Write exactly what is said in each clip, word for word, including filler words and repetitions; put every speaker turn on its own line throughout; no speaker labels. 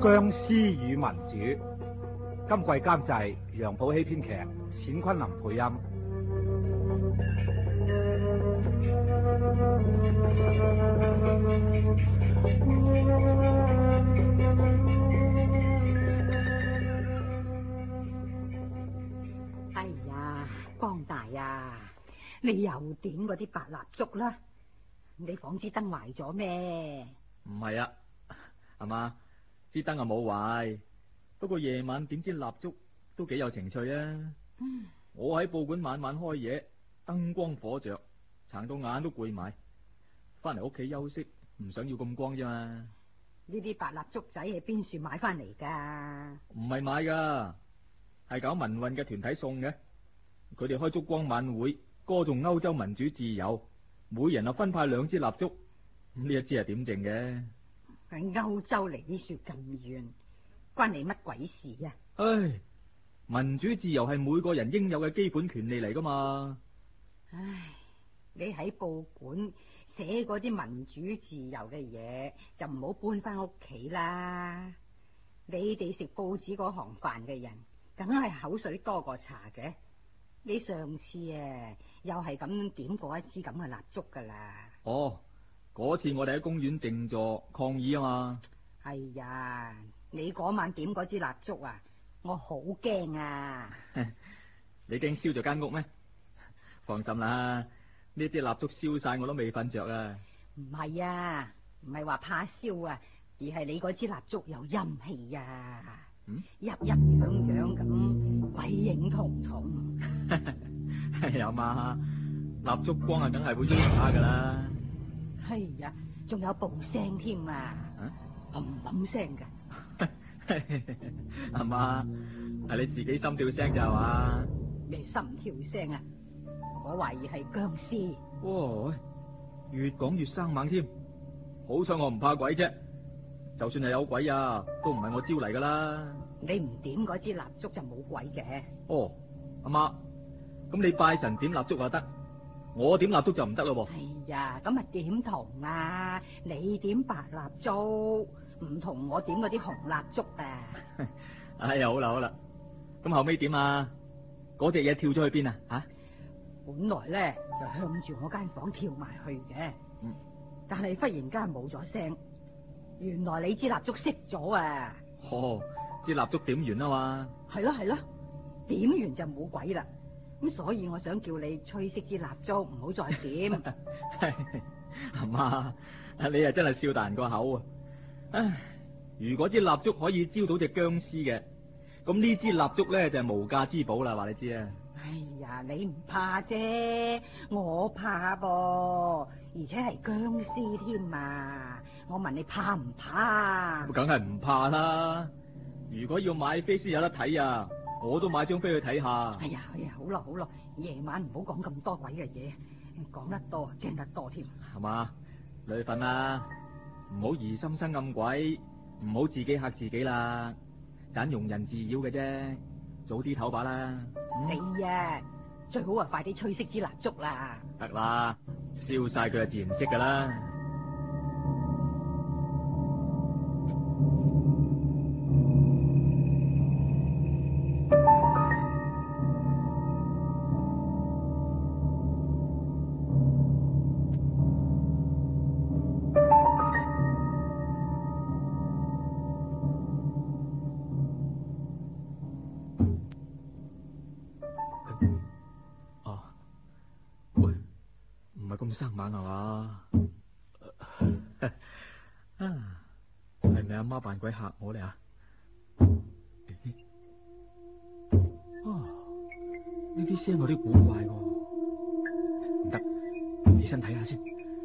僵屍與民主，今季監製楊普希編劇，冼昆霖配音。
哎呀，光大啊，你又點嗰啲白蠟燭啦？你房支燈壞咗咩？
唔係啊，係嘛？支燈啊冇壞，不過夜晚點支蠟燭都幾有情趣啊！嗯、我喺報館晚晚開嘢，燈光火着，撐到眼都攰埋，翻嚟屋企休息，唔想要咁光啫嘛。
呢啲白蠟燭仔係邊處買翻嚟噶？
唔係買噶，係搞民運嘅團體送嘅。佢哋開燭光晚會，歌頌歐洲民主自由，每人啊分派兩支蠟燭。咁呢一支係點剩嘅？
喺歐洲離啲雪咁遠，關你乜鬼事啊？
唉，民主自由係每個人應有嘅基本權利嚟噶嘛。
唉，你喺報館寫嗰啲民主自由嘅嘢，就唔好搬翻屋企啦。你哋食報紙嗰行飯嘅人，梗係口水多過茶嘅。你上次啊，又係咁點過一支咁嘅蠟燭噶啦。
哦。嗰次我哋喺公園靜坐抗議啊嘛。係
呀，你嗰晚點嗰支蠟燭啊，我好驚啊！
你驚燒咗間屋咩？放心啦，呢支蠟燭燒晒我都未瞓着啊。
唔係啊，唔係話怕燒啊，而係你嗰支蠟燭有陰氣啊。嗯，陰陰陽陽咁，鬼影幢幢。
係啊嘛，蠟燭光啊，梗係會喐下噶啦。
係呀，仲有步聲添啊，冧冧聲噶。
阿媽，係你自己心跳聲咋係嘛？
咩心跳聲啊？我懷疑係僵屍。
哇，越講越生猛添。好彩我唔怕鬼啫，就算係有鬼啊，都唔係我招嚟噶啦。
你唔點嗰支蠟燭就冇鬼嘅。
哦，阿媽，咁你拜神點蠟燭就得？我點蠟燭就唔得咯噃。
係呀，咁啊點同啊？你點白蠟燭，唔同我點嗰啲紅蠟燭啊。
哎呀，好啦好啦，咁後尾點啊？嗰隻嘢跳咗去邊啊？吓，
本來咧就向住我間房跳埋去嘅，嗯、但係忽然間冇咗聲，原來你支蠟燭熄咗啊！
哦，支蠟燭點完啊嘛。係咯
係咯，點完就冇鬼啦。咁所以我想叫你吹熄支蠟燭，唔好再點。
阿媽，你啊真係笑大人個口啊！唉，如果支蠟燭可以招到隻僵屍嘅，咁呢支蠟燭咧就係無價之寶啦，話你知啊！
哎呀，你唔怕啫，我怕噃，而且係僵屍添啊！我問你怕唔怕？
咁梗係唔怕啦！如果要買飛先有得睇啊！我都買張飛去睇下。
哎呀，哎呀，好啦好啦，夜晚唔好講咁多鬼嘅嘢，講得多驚得多添。
係嘛，你去瞓啦，唔好疑心生暗鬼，唔好自己嚇自己啦，盞庸人自擾嘅啫，早啲唞把啦。
嗯、你啊，最好啊快啲吹熄支蠟燭啦。
得啦，燒晒佢就自然熄噶啦。生猛係嘛？啊，係咪阿媽扮鬼嚇我哋啊？哦，呢啲聲有啲古怪喎，唔得，起身睇下先。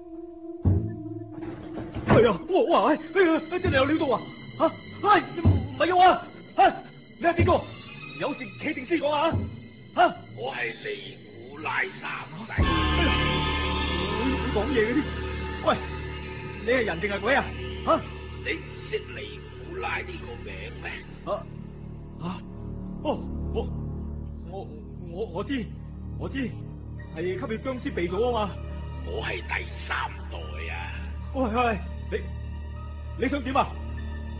係啊，哇哇，哎呀，真係有料到啊！吓，哎，唔係我啊！啊，你係邊個？有事企定先講啊！吓，
我係尼古拉三世。
講嘢嗰啲，喂，你係人定係鬼啊？吓，
你唔識尼古拉呢個名咩？
啊啊，哦，我我我我知我知，係吸血僵屍鼻祖啊嘛。
我係第三代啊。
喂喂，你你想點啊？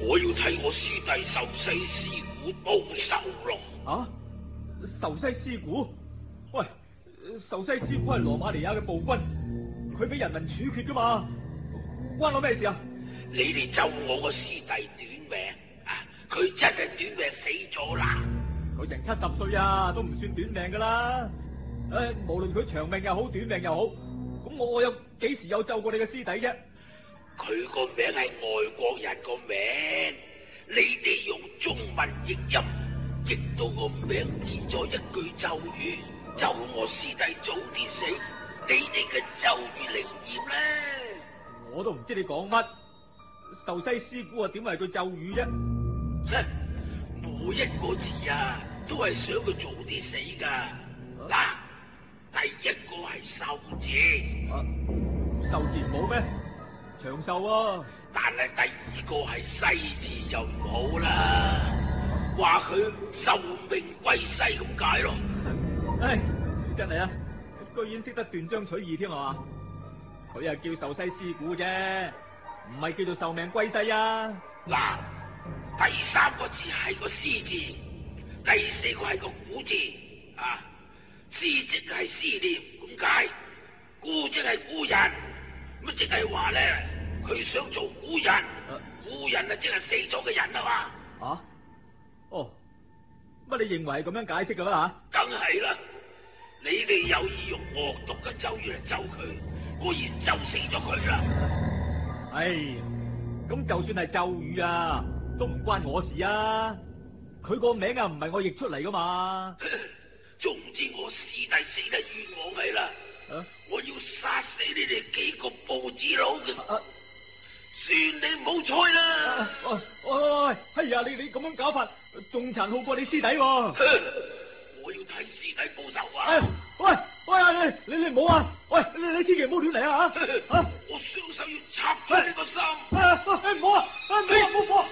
我要替我師弟壽西師古報仇咯。
啊，壽西師古？喂，壽西師古係羅馬尼亞嘅暴君，佢俾人民處決噶嘛，關我咩事啊？
你哋咒我個師弟短命啊！佢真係短命死咗啦！
佢成七十歲啊，都唔算短命噶啦。誒、呃，無論佢長命又好，短命又好，咁我我有幾時有咒過你嘅師弟啫？
佢個名係外國人個名，你哋用中文譯音，譯到個名變咗一句咒語，咒我師弟早啲死，你哋嘅咒語靈驗咧？
我都唔知你講乜。壽西師古啊，點係句咒語啫？
哼，每一個字啊，都係想佢早啲死噶。嗱、啊，第一個係壽字，
壽字唔好咩？長壽啊！
但係第二個係西字就唔好啦，話佢壽命歸西咁解咯。
唉，真係啊，居然識得斷章取義添啊！佢係叫壽西師古啫，唔係叫做壽命歸西啊！
嗱，第三個字係個思字，第四個係個古字啊。思即係思念咁解，故即係故人，咁即係話咧，佢想做故人，啊、故人啊即係死咗嘅人啊嘛。
啊？哦，乜你認為係咁樣解釋噶啦
吓？梗係啦，你哋有意用惡毒嘅咒語嚟咒佢，果然咒死咗佢啦。
唉，咁就算係咒語啊，都唔關我事啊。佢個名啊，唔係我譯出嚟噶嘛。
總之我師弟死得冤枉係啦，啊、我要殺死你哋幾個報紙佬嘅，啊、算你唔好彩啦。
喂，哎呀，你你咁樣搞法，仲殘酷過你師弟喎，啊。
我要替師弟報仇啊！
哎、喂喂，你你你唔好啊！喂，你你千祈唔好亂嚟啊！吓，啊、
我雙手要插出你個心。
哎，唔好啊！哎，唔好啊！唔好啊！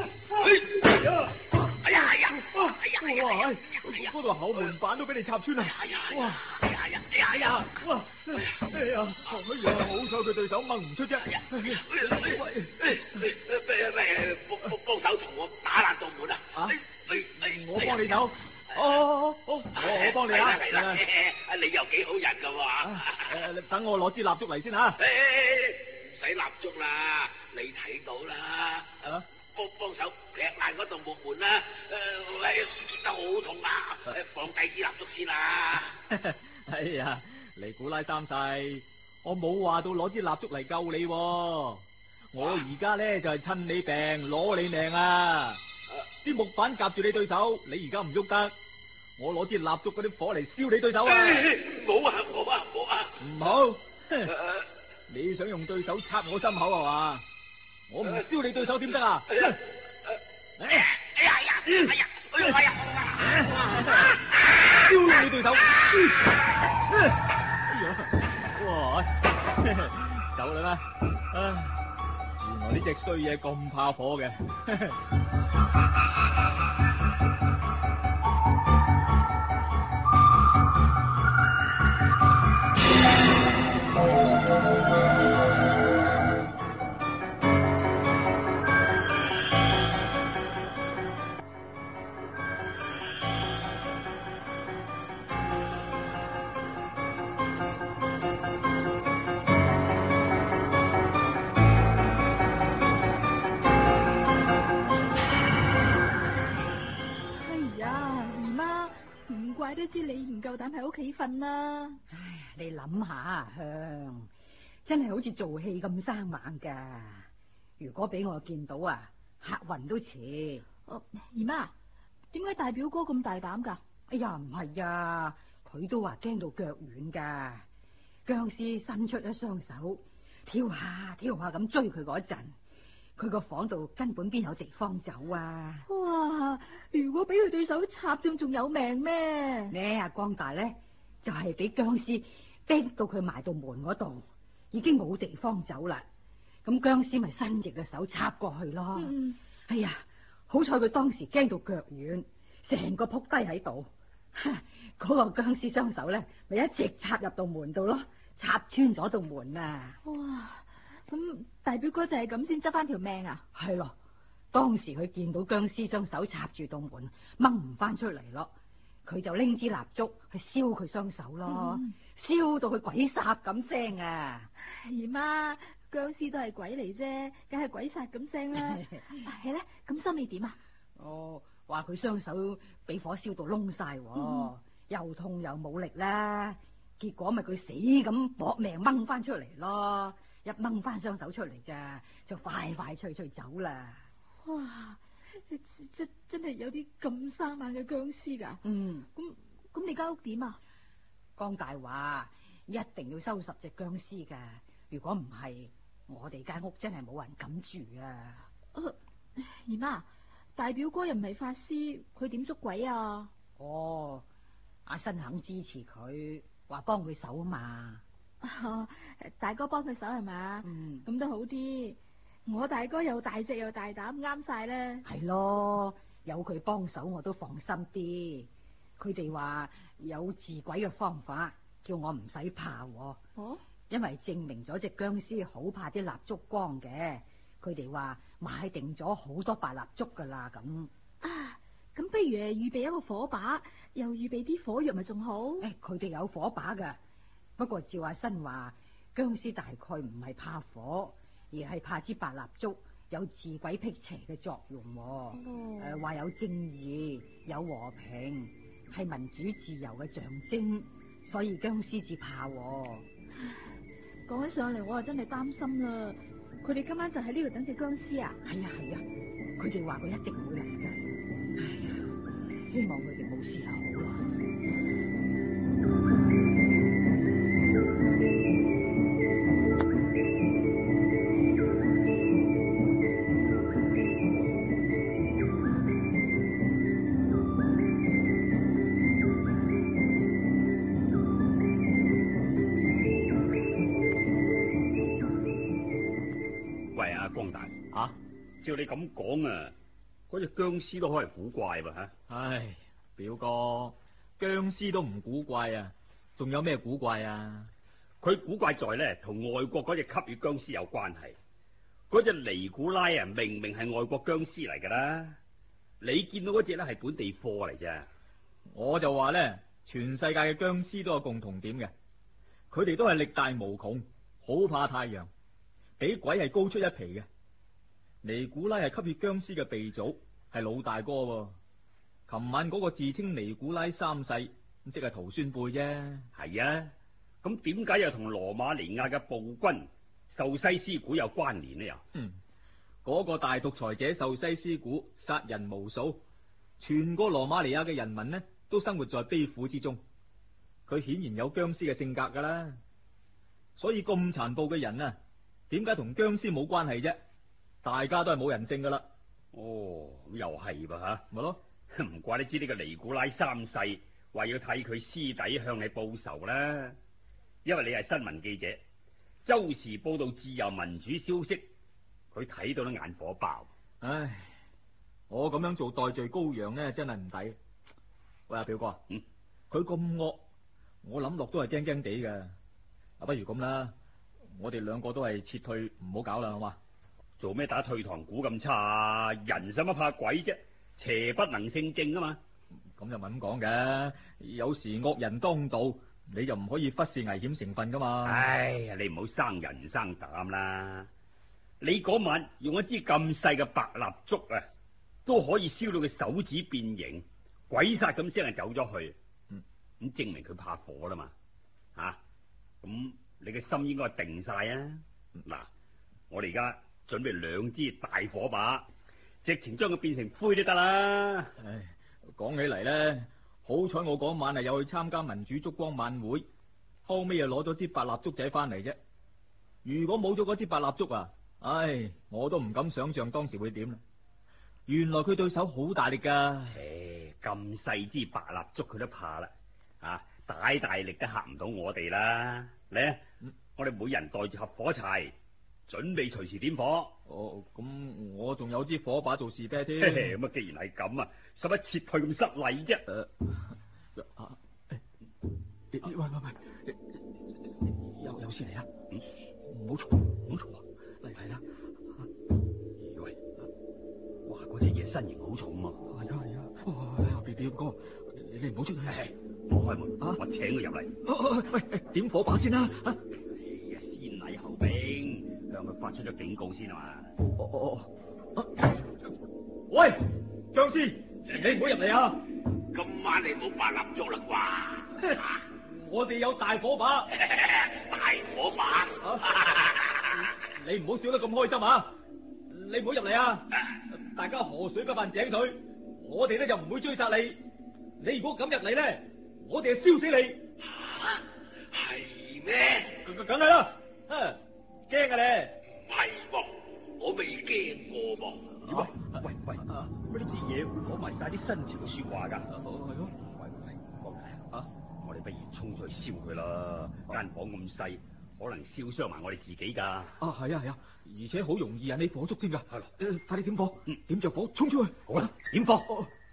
哎呀哎呀！哎呀哎呀！
哇！嗰度口門板都俾你插穿啦！
哎呀！
哇！
哎呀呀！哎呀哎呀！
哇！哎呀！哎呀！好彩佢對手掹唔出啫！
喂，喂，幫幫幫手同我打爛道門啊！
啊！我幫你手。哦，好，我我幫你啊！
嚟啦，你又幾好人噶喎！
誒，等我攞支蠟燭嚟先吓。
唔使蠟燭啦，你睇到啦。啊！幫幫手劈爛嗰道木門啦！誒，喂，見得好痛啊！放低支蠟燭先啦。
哎呀，尼古拉三世，我冇話到攞支蠟燭嚟救你，我而家咧就係趁你病攞你命啊！啲木板夾住你對手，你而家唔喐得，我攞支蠟燭嗰啲火嚟燒你對手啊！
冇啊冇啊冇啊！
唔好，你想用對手插我心口係嘛？我唔燒你對手點得啊？哎呀哎呀哎呀哎呀哎呀！燒你對手！哎呀，哇！走啦咩？啊，原來呢隻衰嘢咁怕火嘅。
都知你唔夠膽喺屋企瞓啦。
唉，你諗下啊，香真係好似做戲咁生猛噶。如果俾我見到啊，嚇暈都似。
哦，姨媽，點解大表哥咁大膽噶？
哎呀，唔係啊，佢都話驚到腳軟噶。僵屍伸出一雙手，跳下跳下咁追佢嗰陣，佢個房度根本邊有地方走啊！
哇！如果俾佢對手插中，仲有命咩？
呢阿光大咧，就係、是、俾僵屍逼到佢埋到門嗰度，已經冇地方走啦。咁僵屍咪伸直嘅手插過去咯。嗯、哎呀，好彩佢當時驚到腳軟，成個撲低喺度。嗰個僵屍雙手咧，咪一直插入到門度咯，插穿咗道門啊！
哇！咁大表哥就係咁先執翻條命啊？
係咯， 當時佢見到僵屍雙手插住道門，掹唔翻出嚟咯，佢就拎支蠟燭去燒佢雙手咯，
嗯、
燒到佢鬼殺咁聲啊！
姨媽，僵屍都係鬼嚟啫，梗係鬼殺咁聲啦。係咧，咁心你點啊？
哦，話佢雙手俾火燒到燶晒，
嗯、
又痛又冇力啦，結果咪佢死咁搏命掹翻出嚟咯，一掹翻雙手出嚟咋，就快快脆脆走啦。
哇，真真係有啲咁生猛嘅僵屍噶。
嗯，
咁咁你間屋點啊？
江大話一定要收拾隻僵屍噶，如果唔係，我哋間屋真係冇人敢住啊！
呃、姨媽，大表哥又唔係法師，佢點捉鬼啊？
哦，阿新肯支持佢，話幫佢手嘛。
哦，大哥幫佢手係嘛？
嗯，
咁都好啲。我大哥又大隻又大膽，啱晒啦。
係咯，有佢幫手我都放心啲。佢哋話有治鬼嘅方法，叫我唔使怕。
哦，
因為證明咗隻僵屍好怕啲蠟燭光嘅。佢哋話買定咗好多白蠟燭噶啦，咁
啊，咁不如誒預備一個火把，又預備啲火藥咪仲好？
誒、哎，佢哋有火把噶，不過趙阿新話僵屍大概唔係怕火，而係怕支白蠟燭有治鬼辟邪嘅作用。誒、哦，話、呃、有正義，有和平，係民主自由嘅象徵，所以僵屍至怕。
講起上嚟，我啊真係擔心啦。佢哋今晚就喺呢度等隻僵屍啊？
係啊係啊，佢哋話佢一定會嚟嘅。哎呀，希望佢哋冇事就好啦。
照你咁講啊，嗰隻僵屍都可係古怪喎吓。
唉，表哥，僵屍都唔古怪啊，仲有咩古怪啊？
佢古怪在咧，同外國嗰隻吸血僵屍有關係。嗰隻尼古拉啊，明明係外國僵屍嚟噶啦，你見到嗰隻咧係本地貨嚟啫。
我就話咧，全世界嘅僵屍都有共同點嘅，佢哋都係力大無窮，好怕太陽，比鬼係高出一皮嘅。尼古拉係吸血僵屍嘅鼻祖，係老大哥喎。琴晚嗰個自稱尼古拉三世，即係徒孫輩啫。
係啊，咁點解又同羅馬尼亞嘅暴君壽西斯古有關聯呢？又
嗯，嗰個大獨裁者壽西斯古殺人無數，全個羅馬尼亞嘅人民呢都生活在悲苦之中。佢顯然有僵屍嘅性格噶啦，所以咁殘暴嘅人啊，點解同僵屍冇關係啫？大家都係冇人性噶啦。
哦，又係噃吓，
咪咯，
唔怪你知呢個尼古拉三世話要替佢師弟向你報仇啦。因為你係新聞記者，周時報道自由民主消息，佢睇到都眼火爆。
唉，我咁樣做代罪羔羊呢，真係唔抵。喂，阿表哥，嗯，佢咁惡，我諗落都係驚驚地噶。啊，不如咁啦，我哋兩個都係撤退，唔好搞啦，好嘛？
做咩打退堂鼓咁差？人使乜怕鬼啫？邪不能勝正啊嘛！
咁就唔係咁講嘅，有時惡人當道，你就唔可以忽視危險成分噶嘛。
唉呀，你唔好生人生膽啦！你嗰晚用一支咁細嘅白蠟燭啊，都可以燒到佢手指變形，鬼殺咁聲就走咗去。嗯，咁證明佢怕火啦嘛。吓、啊，咁你嘅心應該定晒啊！嗱、嗯，我哋而家準備兩支大火把，直情將佢變成灰都得啦。
唉，講起嚟咧，好彩我嗰晚係有去參加民主燭光晚會，後尾又攞咗支白蠟燭仔翻嚟啫。如果冇咗嗰支白蠟燭啊，唉，我都唔敢想象當時會點啦。原來佢對手好大力噶。
切，咁細支白蠟燭佢都怕啦，啊，大大力都嚇唔到我哋啦。嚟，嗯、我哋每人帶住盒火柴，準備隨時點火。
哦，咁我仲有支火把做士啤添。
咁啊，既然係咁啊，使乜撤退咁失禮啫？誒、
呃啊欸，喂喂喂，有有事嚟啊！唔好嘈，唔好嘈啊！嚟嚟啦！喂，
門，啊、我請佢入嚟。
喂、啊，點火把先啦！啊，
哎呀，先禮後兵，向佢發出咗警告先啊嘛。
哦哦哦，喂，僵屍，你唔好入嚟啊！
今晚你冇白蠟燭啦啩？
我哋有大火把，
大火把。
你唔好笑得咁開心啊！你唔好入嚟啊！大家河水不犯井水，我哋咧就唔會追殺你。你如果敢入嚟咧，我哋就燒死你。
係咩？
梗梗係啦，驚啊你！
唔係喎，我未驚過噃。
喂喂喂，乜呢支嘢會講埋晒啲新潮嘅說話噶？
係咯，
喂喂，哥仔啊，我哋不如衝出去燒佢啦！間房咁細，可能燒傷埋我哋自己噶。
啊，係啊係啊，而且好容易引起火燭添噶。係咯，誒，快啲點火，
嗯，
點着火，衝出去。
好啦，點火。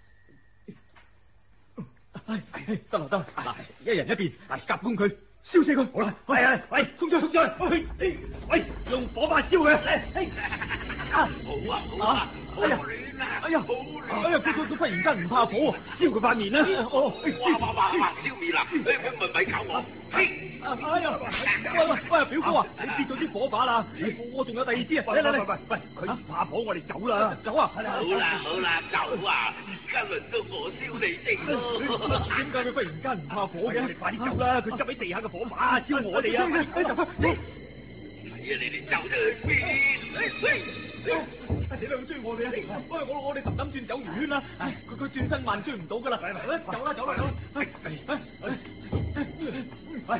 唉，得啦得啦，嗱，一人一邊，係夾攻佢，燒死佢。好啦，
係啊，喂，
衝出去，衝出去，
喂，喂，用火把燒佢。
啊，好啊好啊，
哎呀，哎呀，
好亂，
哎呀，佢佢佢忽然間唔怕火，燒佢塊面啦。哦，
哇哇哇哇，燒面啦！誒，咪咪搞我，嘿，
哎呀，喂喂喂，表哥啊，你跌咗支火把啦，我仲有第二支啊，嚟嚟嚟，
喂，佢唔怕火，我哋走啦，
走啊！
好啦好啦，走啊！而家輪到我燒你哋咯。
點解佢忽然間唔怕火嘅？
你快啲走啦！佢執喺地下嘅火把燒我哋啊！
快啲走！
係啊，你哋走得去邊？
死啦！佢追我哋啊！喂，我我哋特登轉走圓圈啦！佢佢轉身慢追唔到噶啦！走啦走啦走啦！喂！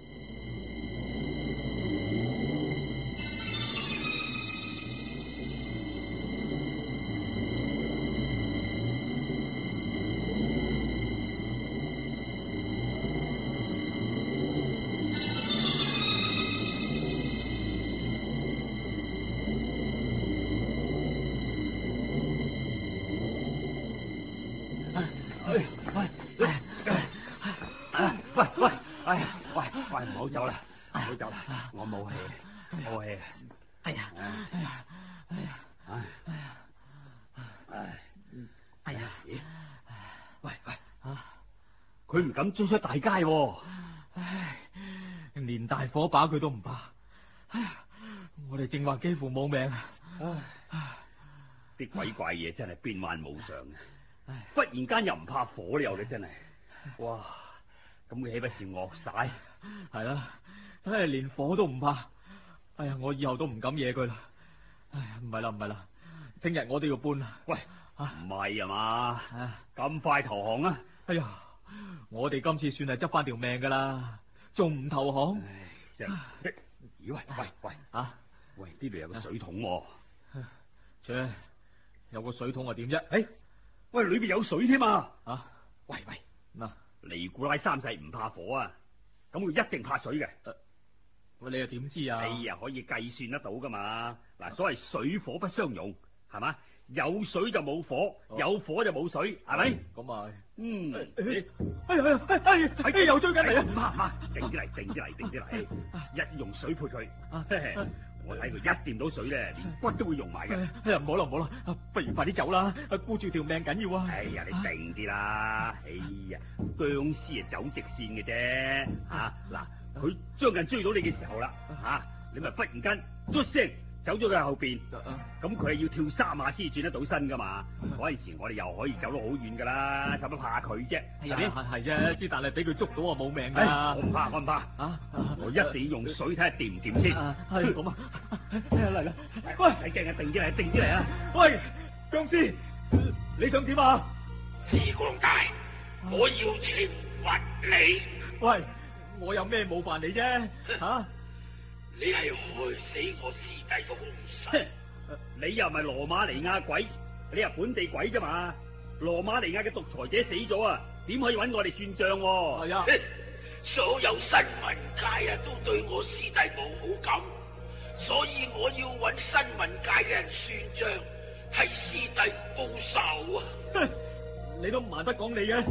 喂喂，哎呀，喂喂，唔好走啦，唔好走啦，我冇氣，冇氣。
哎呀，哎呀，哎呀，
唉，
哎，哎呀，
喂喂，啊，佢唔敢追出大街喎。
唉，連大火把佢都唔怕。哎呀，我哋正話幾乎冇命啊！
唉，啲鬼怪嘢真係變幻無常嘅，忽然間又唔怕火了嘅真係，哇！咁佢豈不是惡晒？
係啦，唉，連火都唔怕。哎呀，我以後都唔敢惹佢啦。唉，唔係啦唔係啦，聽日我都要搬啦。
喂，唔係啊嘛？咁快投降啊？
哎呀，我哋今次算係執翻條命噶啦，仲唔投降？
真係，咦喂喂喂啊！喂，呢度有個水桶喎。
切，有個水桶啊點啫？
誒，喂，裏邊有水添啊！
啊，
喂喂，
嗱。
尼古拉三世唔怕火啊，咁佢一定怕水嘅。
喂，你又點知啊？
哎呀，可以計算得到噶嘛？嗱，所謂水火不相容，係嘛？有水就冇火，有火就冇水，係咪？
咁啊，
嗯。
哎呀哎呀哎呀，又追緊嚟啊！
唔怕唔怕，靜啲嚟，靜啲嚟，靜啲嚟，一用水潑佢。我睇佢一掂到水咧，連骨都會溶埋嘅。
哎呀，唔好啦唔好啦，不如快啲走啦，顧住條命緊要啊！
哎呀，你靜啲啦，哎呀，僵屍係走直線嘅啫，吓嗱，佢將近追到你嘅時候啦，吓你咪忽然間出聲走咗佢後邊，咁佢係要跳三下先轉得到身噶嘛，嗰陣時我哋又可以走到好遠噶啦，使乜怕佢啫？係咪？
係啫，之但係俾佢捉到啊冇命噶。
我唔怕，我唔怕，啊，我一定要用水睇下掂唔掂先。
係咁啊，嚟啦，
喂，使驚啊，定啲嚟，定啲嚟啊！
喂，僵屍，你想點啊？
紫光大，我要懲罰你。
喂，我有咩冒犯你啫？吓？
你係害死我師弟嘅兇手，
你又唔係羅馬尼亞鬼，你係本地鬼啫嘛？羅馬尼亞嘅獨裁者死咗啊，點可以揾我哋算賬？
係啊，
所有新聞界啊都對我師弟冇好感，所以我要揾新聞界嘅人算賬，替師弟報仇啊！
你都唔難得講你嘅。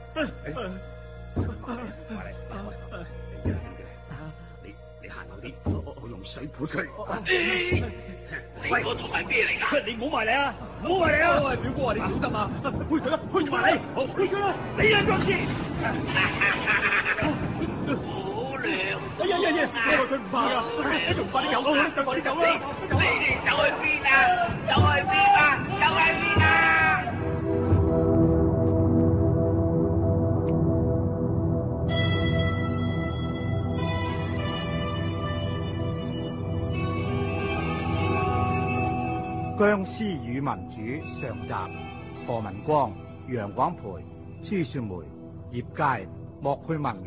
行後啲，我用水潑佢。
你嗰桶係咩嚟噶？
你唔好埋嚟啊！唔好埋嚟啊！
喂，表哥啊，你小心啊！潑佢啦，潑埋你，
好，潑佢啦！你啊，僵屍！
好娘！
哎呀呀呀！佢唔怕噶，仲快啲走啦！再快啲走啦！
你哋走去邊啊？走去邊啊？走去邊啊？
僵屍與民主上集，何文光、楊廣培、朱雪梅、葉佳、莫佩文。